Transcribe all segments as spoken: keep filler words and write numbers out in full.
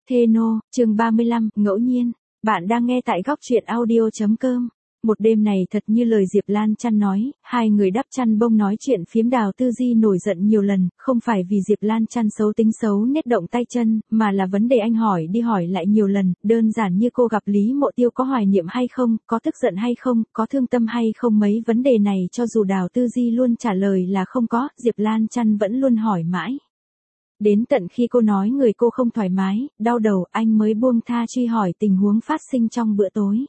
Theno, chương ba mươi lăm, ngẫu nhiên. Bạn đang nghe tại góc truyện audio chấm com. Một đêm này thật như lời Diệp Lan Chăn nói, hai người đắp chăn bông nói chuyện phiếm. Đào Tư Di nổi giận nhiều lần, không phải vì Diệp Lan Chăn xấu tính xấu nết động tay chân, mà là vấn đề anh hỏi đi hỏi lại nhiều lần, đơn giản như cô gặp Lý Mộ Tiêu có hoài niệm hay không, có tức giận hay không, có thương tâm hay không. Mấy vấn đề này cho dù Đào Tư Di luôn trả lời là không có, Diệp Lan Chăn vẫn luôn hỏi mãi. Đến tận khi cô nói người cô không thoải mái, đau đầu, anh mới buông tha truy hỏi tình huống phát sinh trong bữa tối.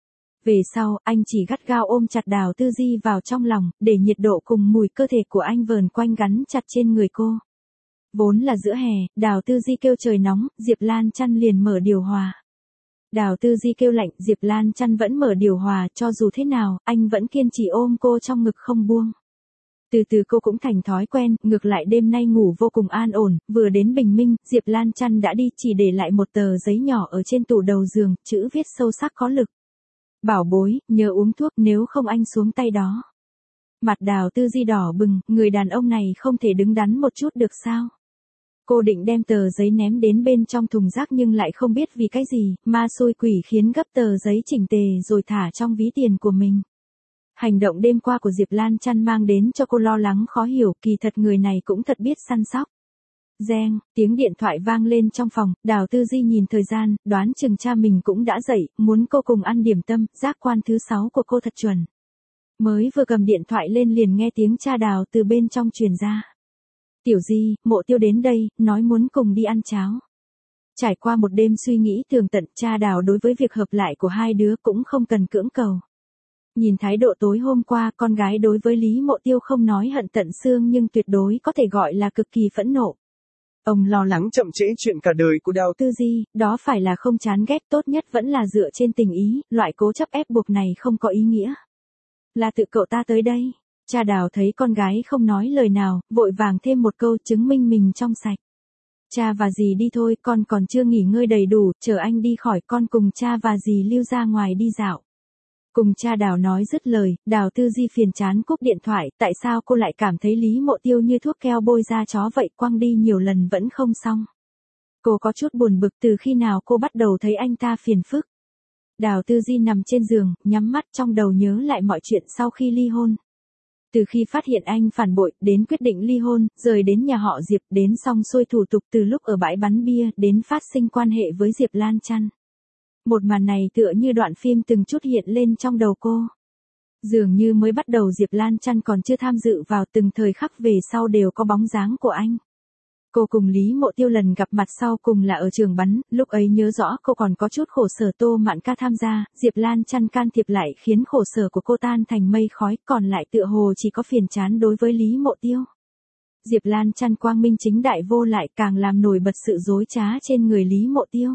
Về sau, anh chỉ gắt gao ôm chặt Đào Tư Di vào trong lòng, để nhiệt độ cùng mùi cơ thể của anh vờn quanh gắn chặt trên người cô. Vốn là giữa hè, Đào Tư Di kêu trời nóng, Diệp Lan Chăn liền mở điều hòa. Đào Tư Di kêu lạnh, Diệp Lan Chăn vẫn mở điều hòa, cho dù thế nào, anh vẫn kiên trì ôm cô trong ngực không buông. Từ từ cô cũng thành thói quen, ngược lại đêm nay ngủ vô cùng an ổn, vừa đến bình minh, Diệp Lan Chăn đã đi, chỉ để lại một tờ giấy nhỏ ở trên tủ đầu giường, chữ viết sâu sắc có lực. Bảo bối, nhớ uống thuốc, nếu không anh xuống tay đó. Mặt Đào Tư Di đỏ bừng, người đàn ông này không thể đứng đắn một chút được sao? Cô định đem tờ giấy ném đến bên trong thùng rác nhưng lại không biết vì cái gì, ma xui quỷ khiến gấp tờ giấy chỉnh tề rồi thả trong ví tiền của mình. Hành động đêm qua của Diệp Lan Chăn mang đến cho cô lo lắng khó hiểu, kỳ thật người này cũng thật biết săn sóc. Reng, tiếng điện thoại vang lên trong phòng, Đào Tư Di nhìn thời gian, đoán chừng cha mình cũng đã dậy, muốn cô cùng ăn điểm tâm, giác quan thứ sáu của cô thật chuẩn. Mới vừa cầm điện thoại lên liền nghe tiếng cha Đào từ bên trong truyền ra. Tiểu Di, Mộ Tiêu đến đây, nói muốn cùng đi ăn cháo. Trải qua một đêm suy nghĩ tường tận, cha Đào đối với việc hợp lại của hai đứa cũng không cần cưỡng cầu. Nhìn thái độ tối hôm qua, con gái đối với Lý Mộ Tiêu không nói hận tận xương nhưng tuyệt đối có thể gọi là cực kỳ phẫn nộ. Ông lo lắng chậm trễ chuyện cả đời của Đào Tư Di, đó phải là không chán ghét, tốt nhất vẫn là dựa trên tình ý, loại cố chấp ép buộc này không có ý nghĩa. Là tự cậu ta tới đây. Cha Đào thấy con gái không nói lời nào, vội vàng thêm một câu chứng minh mình trong sạch. Cha và dì đi thôi, con còn chưa nghỉ ngơi đầy đủ, chờ anh đi khỏi con cùng cha và dì lưu ra ngoài đi dạo. Cùng cha Đào nói dứt lời, Đào Tư Di phiền chán cúp điện thoại, tại sao cô lại cảm thấy Lý Mộ Tiêu như thuốc keo bôi da chó vậy, quăng đi nhiều lần vẫn không xong. Cô có chút buồn bực, từ khi nào cô bắt đầu thấy anh ta phiền phức. Đào Tư Di nằm trên giường, nhắm mắt trong đầu nhớ lại mọi chuyện sau khi ly hôn. Từ khi phát hiện anh phản bội, đến quyết định ly hôn, rời đến nhà họ Diệp, đến xong xuôi thủ tục từ lúc ở bãi bắn bia, đến phát sinh quan hệ với Diệp Lan Chăn. Một màn này tựa như đoạn phim từng chút hiện lên trong đầu cô. Dường như mới bắt đầu Diệp Lan Chăn còn chưa tham dự vào, từng thời khắc về sau đều có bóng dáng của anh. Cô cùng Lý Mộ Tiêu lần gặp mặt sau cùng là ở trường bắn, lúc ấy nhớ rõ cô còn có chút khổ sở, Tô Mạn Ca tham gia, Diệp Lan Chăn can thiệp lại khiến khổ sở của cô tan thành mây khói, còn lại tựa hồ chỉ có phiền chán đối với Lý Mộ Tiêu. Diệp Lan Chăn quang minh chính đại vô lại, càng làm nổi bật sự dối trá trên người Lý Mộ Tiêu.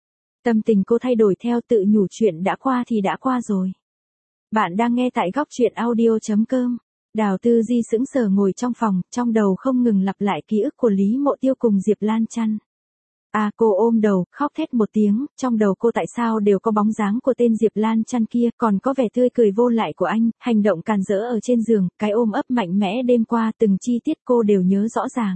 Tâm tình cô thay đổi theo tự nhủ chuyện đã qua thì đã qua rồi. Bạn đang nghe tại góc truyện audio chấm com. Đào Tư Di sững sờ ngồi trong phòng, trong đầu không ngừng lặp lại ký ức của Lý Mộ Tiêu cùng Diệp Lan Chăn. À, cô ôm đầu, khóc thét một tiếng, trong đầu cô tại sao đều có bóng dáng của tên Diệp Lan Chăn kia, còn có vẻ tươi cười vô lại của anh, hành động càn rỡ ở trên giường, cái ôm ấp mạnh mẽ đêm qua, từng chi tiết cô đều nhớ rõ ràng.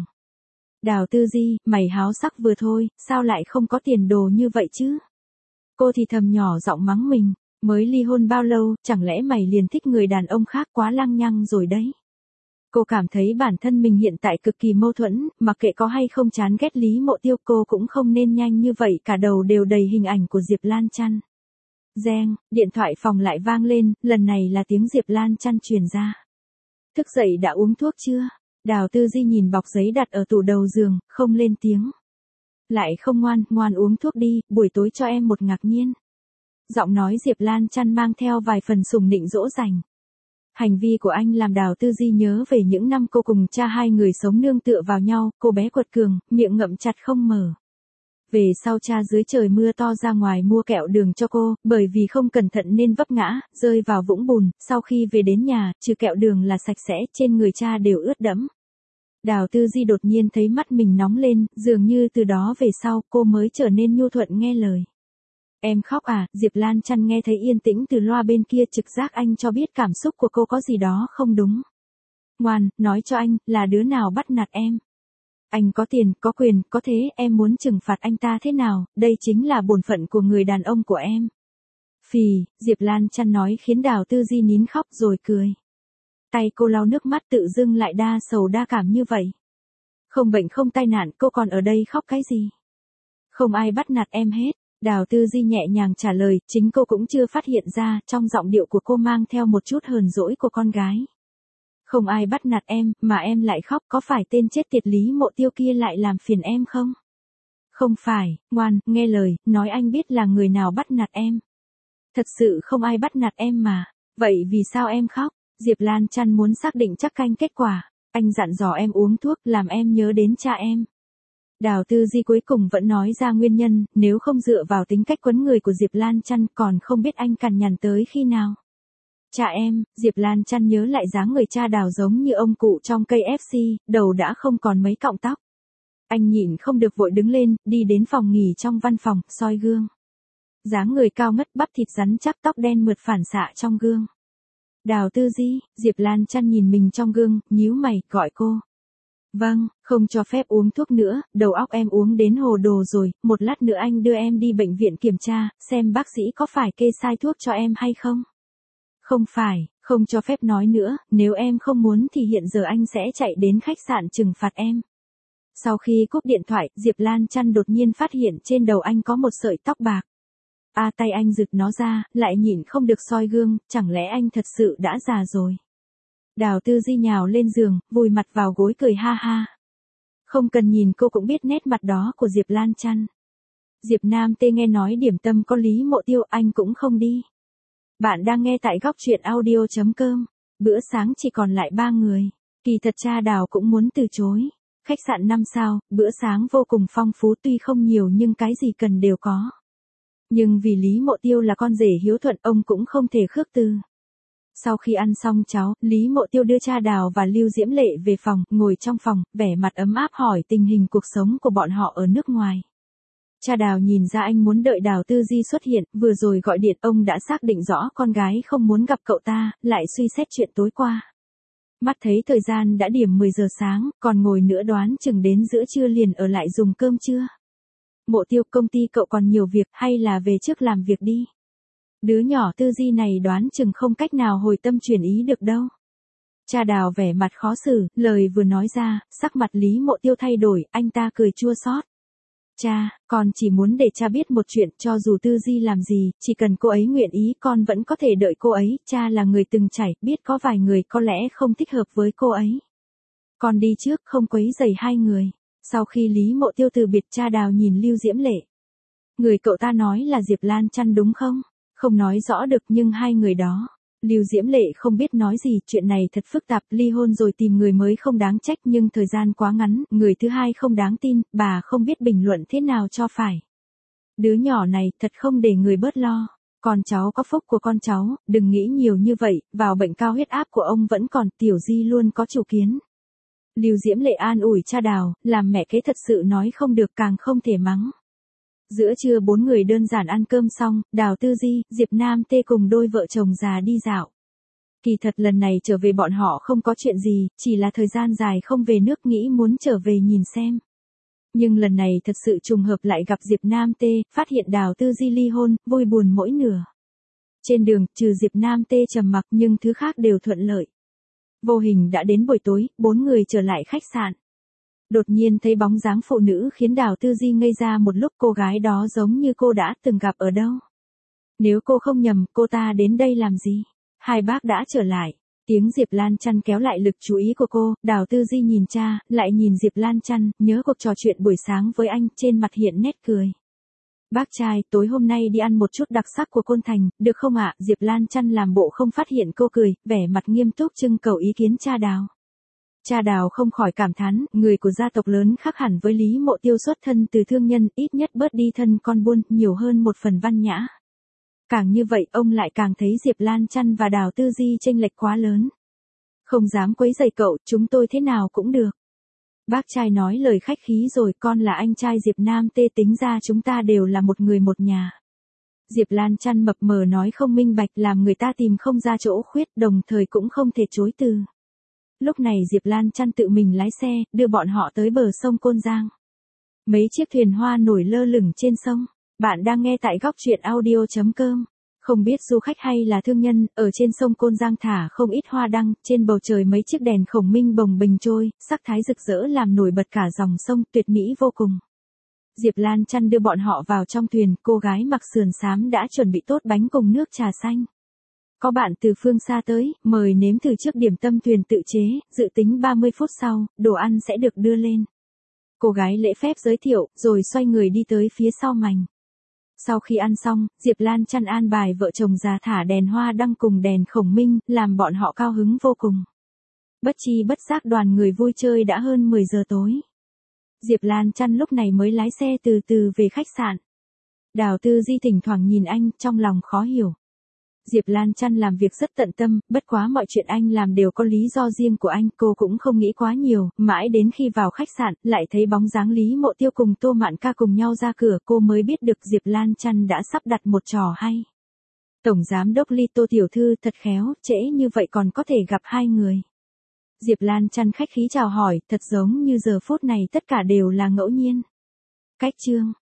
Đào Tư Di, mày háo sắc vừa thôi, sao lại không có tiền đồ như vậy chứ? Cô thì thầm nhỏ giọng mắng mình, mới ly hôn bao lâu, chẳng lẽ mày liền thích người đàn ông khác, quá lăng nhăng rồi đấy. Cô cảm thấy bản thân mình hiện tại cực kỳ mâu thuẫn, mặc kệ có hay không chán ghét Lý Mộ Tiêu, cô cũng không nên nhanh như vậy, cả đầu đều đầy hình ảnh của Diệp Lan Chăn. Reng, điện thoại phòng lại vang lên, lần này là tiếng Diệp Lan Chăn truyền ra. Thức dậy đã uống thuốc chưa? Đào Tư Di nhìn bọc giấy đặt ở tủ đầu giường, không lên tiếng. Lại không ngoan, ngoan uống thuốc đi, buổi tối cho em một ngạc nhiên. Giọng nói Diệp Lan Chăn mang theo vài phần sùng nịnh dỗ dành. Hành vi của anh làm Đào Tư Di nhớ về những năm cô cùng cha hai người sống nương tựa vào nhau, cô bé quật cường, miệng ngậm chặt không mở. Về sau cha dưới trời mưa to ra ngoài mua kẹo đường cho cô, bởi vì không cẩn thận nên vấp ngã, rơi vào vũng bùn, sau khi về đến nhà, trừ kẹo đường là sạch sẽ, trên người cha đều ướt đẫm. Đào Tư Di đột nhiên thấy mắt mình nóng lên, dường như từ đó về sau, cô mới trở nên nhu thuận nghe lời. Em khóc à? Diệp Lan Chăn nghe thấy yên tĩnh từ loa bên kia, trực giác anh cho biết cảm xúc của cô có gì đó không đúng. Ngoan, nói cho anh, là đứa nào bắt nạt em? Anh có tiền, có quyền, có thế, em muốn trừng phạt anh ta thế nào, đây chính là bổn phận của người đàn ông của em. Phì, Diệp Lan Chăn nói khiến Đào Tư Di nín khóc rồi cười. Tay cô lau nước mắt tự dưng lại đa sầu đa cảm như vậy. Không bệnh không tai nạn, cô còn ở đây khóc cái gì? Không ai bắt nạt em hết. Đào Tư Di nhẹ nhàng trả lời, chính cô cũng chưa phát hiện ra, trong giọng điệu của cô mang theo một chút hờn dỗi của con gái. Không ai bắt nạt em, mà em lại khóc, có phải tên chết tiệt Lý Mộ Tiêu kia lại làm phiền em không? Không phải, ngoan, nghe lời, nói anh biết là người nào bắt nạt em. Thật sự không ai bắt nạt em mà. Vậy vì sao em khóc? Diệp Lan Chăn muốn xác định chắc canh kết quả. Anh dặn dò em uống thuốc, làm em nhớ đến cha em. Đào Tư Di cuối cùng vẫn nói ra nguyên nhân, nếu không dựa vào tính cách quấn người của Diệp Lan Chăn còn không biết anh cằn nhằn tới khi nào. Cha em, Diệp Lan Chăn nhớ lại dáng người cha Đào giống như ông cụ trong cây ép xê, đầu đã không còn mấy cọng tóc. Anh nhịn không được vội đứng lên, đi đến phòng nghỉ trong văn phòng, soi gương. Dáng người cao ngất, bắp thịt rắn chắc, tóc đen mượt phản xạ trong gương. Đào Tư Di, Diệp Lan Chăn nhìn mình trong gương, nhíu mày, gọi cô. Vâng, không cho phép uống thuốc nữa, đầu óc em uống đến hồ đồ rồi, một lát nữa anh đưa em đi bệnh viện kiểm tra, xem bác sĩ có phải kê sai thuốc cho em hay không. Không phải, không cho phép nói nữa, nếu em không muốn thì hiện giờ anh sẽ chạy đến khách sạn trừng phạt em. Sau khi cúp điện thoại, Diệp Lan Chăn đột nhiên phát hiện trên đầu anh có một sợi tóc bạc. A à, tay anh giựt nó ra, lại nhịn không được soi gương, chẳng lẽ anh thật sự đã già rồi. Đào Tư Di nhào lên giường, vùi mặt vào gối cười ha ha. Không cần nhìn cô cũng biết nét mặt đó của Diệp Lan Chăn. Diệp Nam Tê nghe nói điểm tâm có Lý Mộ Tiêu, anh cũng không đi. Bạn đang nghe tại góc truyện audio chấm com. Bữa sáng chỉ còn lại ba người. Kỳ thật cha Đào cũng muốn từ chối. Khách sạn năm sao, bữa sáng vô cùng phong phú, tuy không nhiều nhưng cái gì cần đều có. Nhưng vì Lý Mộ Tiêu là con rể hiếu thuận, ông cũng không thể khước từ. Sau khi ăn xong cháo, Lý Mộ Tiêu đưa cha Đào và Lưu Diễm Lệ về phòng, ngồi trong phòng, vẻ mặt ấm áp hỏi tình hình cuộc sống của bọn họ ở nước ngoài. Cha Đào nhìn ra anh muốn đợi Đào Tư Di xuất hiện, vừa rồi gọi điện ông đã xác định rõ con gái không muốn gặp cậu ta, lại suy xét chuyện tối qua. Mắt thấy thời gian đã điểm mười giờ sáng, còn ngồi nữa đoán chừng đến giữa trưa liền ở lại dùng cơm trưa. Mộ Tiêu, công ty cậu còn nhiều việc, hay là về trước làm việc đi. Đứa nhỏ Tư Di này đoán chừng không cách nào hồi tâm chuyển ý được đâu. Cha Đào vẻ mặt khó xử, lời vừa nói ra, sắc mặt Lý Mộ Tiêu thay đổi, anh ta cười chua xót. Cha, con chỉ muốn để cha biết một chuyện, cho dù Tư Di làm gì, chỉ cần cô ấy nguyện ý con vẫn có thể đợi cô ấy, cha là người từng trải, biết có vài người có lẽ không thích hợp với cô ấy. Con đi trước, không quấy rầy hai người. Sau khi Lý Mộ Tiêu từ biệt, cha Đào nhìn Lưu Diễm Lệ. Người cậu ta nói là Diệp Lan Chăn đúng không? Không nói rõ được nhưng hai người đó. Lưu Diễm Lệ không biết nói gì, chuyện này thật phức tạp, ly hôn rồi tìm người mới không đáng trách nhưng thời gian quá ngắn, người thứ hai không đáng tin, bà không biết bình luận thế nào cho phải. Đứa nhỏ này thật không để người bớt lo. Con cháu có phúc của con cháu, đừng nghĩ nhiều như vậy, vào bệnh cao huyết áp của ông vẫn còn, Tiểu Di luôn có chủ kiến. Lưu Diễm Lệ an ủi cha Đào, làm mẹ kế thật sự nói không được càng không thể mắng. Giữa trưa bốn người đơn giản ăn cơm xong, Đào Tư Di, Diệp Nam Tê cùng đôi vợ chồng già đi dạo. Kỳ thật lần này trở về bọn họ không có chuyện gì, chỉ là thời gian dài không về nước nghĩ muốn trở về nhìn xem. Nhưng lần này thật sự trùng hợp lại gặp Diệp Nam Tê, phát hiện Đào Tư Di ly hôn, vui buồn mỗi nửa. Trên đường, trừ Diệp Nam Tê trầm mặc nhưng thứ khác đều thuận lợi. Vô hình đã đến buổi tối, bốn người trở lại khách sạn. Đột nhiên thấy bóng dáng phụ nữ khiến Đào Tư Di ngây ra một lúc, cô gái đó giống như cô đã từng gặp ở đâu. Nếu cô không nhầm, cô ta đến đây làm gì? Hai bác đã trở lại. Tiếng Diệp Lan Chăn kéo lại lực chú ý của cô, Đào Tư Di nhìn cha, lại nhìn Diệp Lan Chăn, nhớ cuộc trò chuyện buổi sáng với anh, trên mặt hiện nét cười. Bác trai, tối hôm nay đi ăn một chút đặc sắc của Côn Thành, được không ạ? Diệp Lan Chăn làm bộ không phát hiện cô cười, vẻ mặt nghiêm túc trưng cầu ý kiến cha Đào. Cha Đào không khỏi cảm thán, người của gia tộc lớn khác hẳn với Lý Mộ Tiêu, xuất thân từ thương nhân, ít nhất bớt đi thân con buôn, nhiều hơn một phần văn nhã. Càng như vậy, ông lại càng thấy Diệp Lan Chăn và Đào Tư Di chênh lệch quá lớn. Không dám quấy rầy cậu, chúng tôi thế nào cũng được. Bác trai nói lời khách khí rồi, con là anh trai Diệp Nam Tê, tính ra chúng ta đều là một người một nhà. Diệp Lan Chăn mập mờ nói không minh bạch, làm người ta tìm không ra chỗ khuyết, đồng thời cũng không thể chối từ. Lúc này Diệp Lan Chăn tự mình lái xe, đưa bọn họ tới bờ sông Côn Giang. Mấy chiếc thuyền hoa nổi lơ lửng trên sông. Bạn đang nghe tại góc truyện audio chấm com. Không biết du khách hay là thương nhân, ở trên sông Côn Giang thả không ít hoa đăng, trên bầu trời mấy chiếc đèn khổng minh bồng bềnh trôi, sắc thái rực rỡ làm nổi bật cả dòng sông, tuyệt mỹ vô cùng. Diệp Lan Chăn đưa bọn họ vào trong thuyền, cô gái mặc sườn xám đã chuẩn bị tốt bánh cùng nước trà xanh. Có bạn từ phương xa tới, mời nếm thử trước điểm tâm thuyền tự chế, dự tính ba mươi phút sau, đồ ăn sẽ được đưa lên. Cô gái lễ phép giới thiệu, rồi xoay người đi tới phía sau mành. Sau khi ăn xong, Diệp Lan Chăn an bài vợ chồng già thả đèn hoa đăng cùng đèn khổng minh, làm bọn họ cao hứng vô cùng. Bất chi bất giác đoàn người vui chơi đã hơn mười giờ tối. Diệp Lan Chăn lúc này mới lái xe từ từ về khách sạn. Đào Tư Di thỉnh thoảng nhìn anh, trong lòng khó hiểu. Diệp Lan Chăn làm việc rất tận tâm, bất quá mọi chuyện anh làm đều có lý do riêng của anh, cô cũng không nghĩ quá nhiều, mãi đến khi vào khách sạn, lại thấy bóng dáng Lý Mộ Tiêu cùng Tô Mạn Ca cùng nhau ra cửa, cô mới biết được Diệp Lan Chăn đã sắp đặt một trò hay. Tổng giám đốc Ly Tô tiểu thư thật khéo, trễ như vậy còn có thể gặp hai người. Diệp Lan Chăn khách khí chào hỏi, thật giống như giờ phút này tất cả đều là ngẫu nhiên. Cách chương